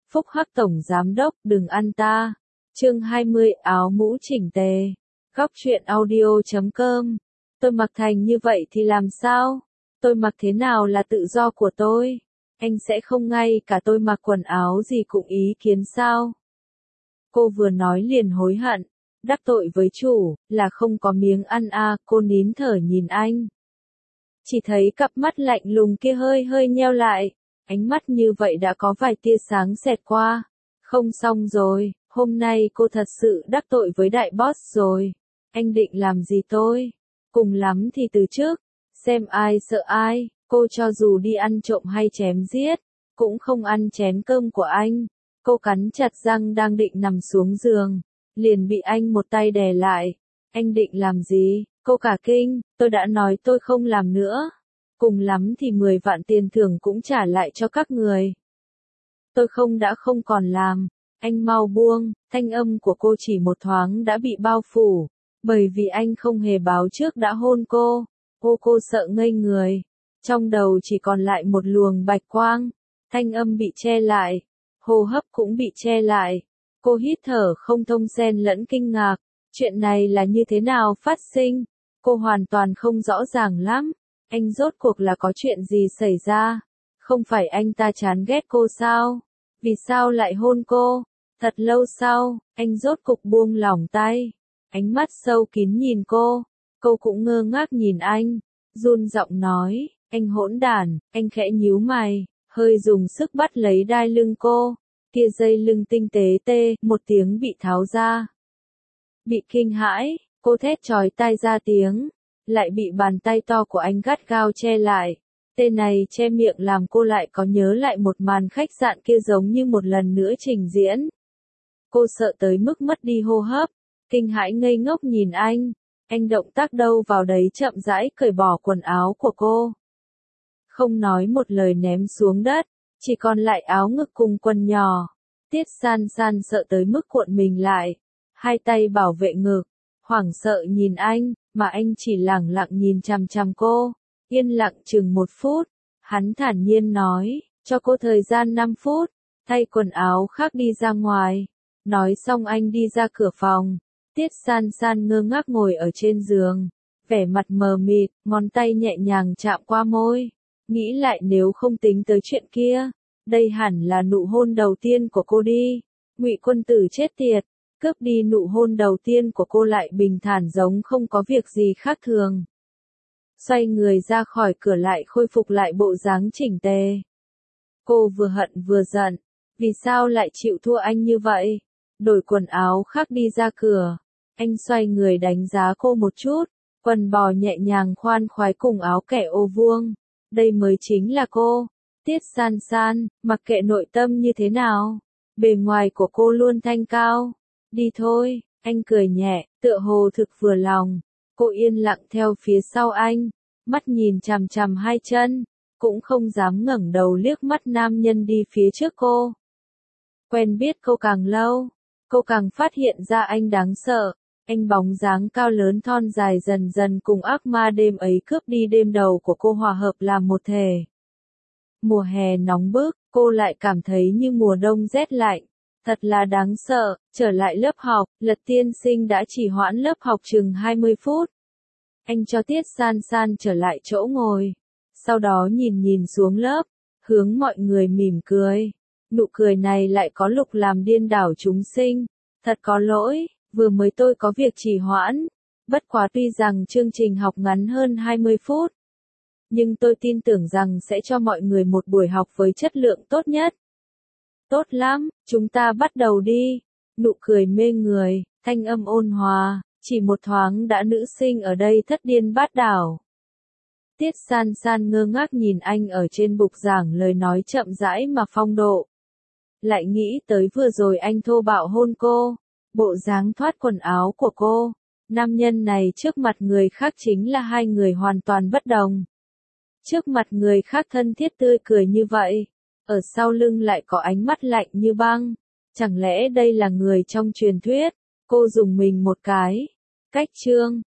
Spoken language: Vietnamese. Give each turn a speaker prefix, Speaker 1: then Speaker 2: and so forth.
Speaker 1: Phúc Hắc Tổng Giám Đốc đừng ăn ta. Chương 20 áo mũ chỉnh tề. Góc truyện audio.com. Tôi mặc thành như vậy thì làm sao? Tôi mặc thế nào là tự do của tôi? Anh sẽ không ngay cả tôi mặc quần áo gì cũng ý kiến sao? Cô vừa nói liền hối hận. Đắc tội với chủ, là không có miếng ăn à, cô nín thở nhìn anh. Chỉ thấy cặp mắt lạnh lùng kia hơi hơi nheo lại. Ánh mắt như vậy đã có vài tia sáng xẹt qua. Không xong rồi, hôm nay cô thật sự đắc tội với đại boss rồi. Anh định làm gì tôi? Cùng lắm thì từ trước, xem ai sợ ai, cô cho dù đi ăn trộm hay chém giết, cũng không ăn chén cơm của anh. Cô cắn chặt răng đang định nằm xuống giường, liền bị anh một tay đè lại. Anh định làm gì? Cô cả kinh, tôi đã nói tôi không làm nữa. Cùng lắm thì 10 vạn tiền thưởng cũng trả lại cho các người. Tôi đã không còn làm. Anh mau buông, thanh âm của cô chỉ một thoáng đã bị bao phủ. Bởi vì anh không hề báo trước đã hôn cô. Cô sợ ngây người. Trong đầu chỉ còn lại một luồng bạch quang. Thanh âm bị che lại. Hô hấp cũng bị che lại. Cô hít thở không thông xen lẫn kinh ngạc. Chuyện này là như thế nào phát sinh? Cô hoàn toàn không rõ ràng lắm. Anh rốt cuộc là có chuyện gì xảy ra? Không phải anh ta chán ghét cô sao? Vì sao lại hôn cô? Thật lâu sau, anh rốt cục buông lỏng tay. Ánh mắt sâu kín nhìn cô. Cô cũng ngơ ngác nhìn anh. Run giọng nói, anh hỗn đản. Anh khẽ nhíu mày, hơi dùng sức bắt lấy đai lưng cô. Kia dây lưng tinh tế tê, một tiếng bị tháo ra. Bị kinh hãi, cô thét chói tai ra tiếng. Lại bị bàn tay to của anh gắt gao che lại. Tên này che miệng làm cô lại có nhớ lại một màn khách sạn kia giống như một lần nữa trình diễn. Cô sợ tới mức mất đi hô hấp, kinh hãi ngây ngốc nhìn anh. Anh động tác đâu vào đấy chậm rãi cởi bỏ quần áo của cô. Không nói một lời ném xuống đất, chỉ còn lại áo ngực cùng quần nhỏ. Tiết San San sợ tới mức cuộn mình lại, hai tay bảo vệ ngực, hoảng sợ nhìn anh, mà anh chỉ lẳng lặng nhìn chằm chằm cô. Yên lặng chừng 1 phút, hắn thản nhiên nói, cho cô thời gian 5 phút, thay quần áo khác đi ra ngoài. Nói xong anh đi ra cửa phòng. Tiết San San ngơ ngác ngồi ở trên giường, vẻ mặt mờ mịt, ngón tay nhẹ nhàng chạm qua môi. Nghĩ lại nếu không tính tới chuyện kia, đây hẳn là nụ hôn đầu tiên của cô đi. Ngụy Quân Tử chết tiệt, cướp đi nụ hôn đầu tiên của cô lại bình thản giống không có việc gì khác thường. Xoay người ra khỏi cửa lại khôi phục lại bộ dáng chỉnh tề. Cô vừa hận vừa giận, vì sao lại chịu thua anh như vậy? Đổi quần áo khác đi ra cửa. Anh xoay người đánh giá cô một chút, quần bò nhẹ nhàng khoan khoái cùng áo kẻ ô vuông. Đây mới chính là cô. Tiết San San, mặc kệ nội tâm như thế nào, bề ngoài của cô luôn thanh cao. Đi thôi, anh cười nhẹ, tựa hồ thực vừa lòng. Cô yên lặng theo phía sau anh, mắt nhìn chằm chằm hai chân, cũng không dám ngẩng đầu liếc mắt nam nhân đi phía trước cô. Quen biết cô càng lâu, cô càng phát hiện ra anh đáng sợ. Anh bóng dáng cao lớn thon dài dần dần cùng ác ma đêm ấy cướp đi đêm đầu của cô hòa hợp làm một thể. Mùa hè nóng bức, cô lại cảm thấy như mùa đông rét lạnh. Thật là đáng sợ. Trở lại lớp học, Lật tiên sinh đã trì hoãn lớp học chừng 20 phút. Anh cho Tiết San San trở lại chỗ ngồi. Sau đó nhìn xuống lớp, hướng mọi người mỉm cười. Nụ cười này lại có lúc làm điên đảo chúng sinh. Thật có lỗi, vừa mới tôi có việc trì hoãn. Bất quá tuy rằng chương trình học ngắn hơn 20 phút. Nhưng tôi tin tưởng rằng sẽ cho mọi người một buổi học với chất lượng tốt nhất. Tốt lắm, chúng ta bắt đầu đi. Nụ cười mê người, thanh âm ôn hòa, chỉ một thoáng đã nữ sinh ở đây thất điên bát đảo. Tiết San San ngơ ngác nhìn anh ở trên bục giảng lời nói chậm rãi mà phong độ. Lại nghĩ tới vừa rồi anh thô bạo hôn cô, bộ dáng thoát quần áo của cô. Nam nhân này trước mặt người khác chính là hai người hoàn toàn bất đồng. Trước mặt người khác thân thiết tươi cười như vậy, ở sau lưng lại có ánh mắt lạnh như băng. Chẳng lẽ đây là người trong truyền thuyết? Cô dùng mình một cái. Cách chương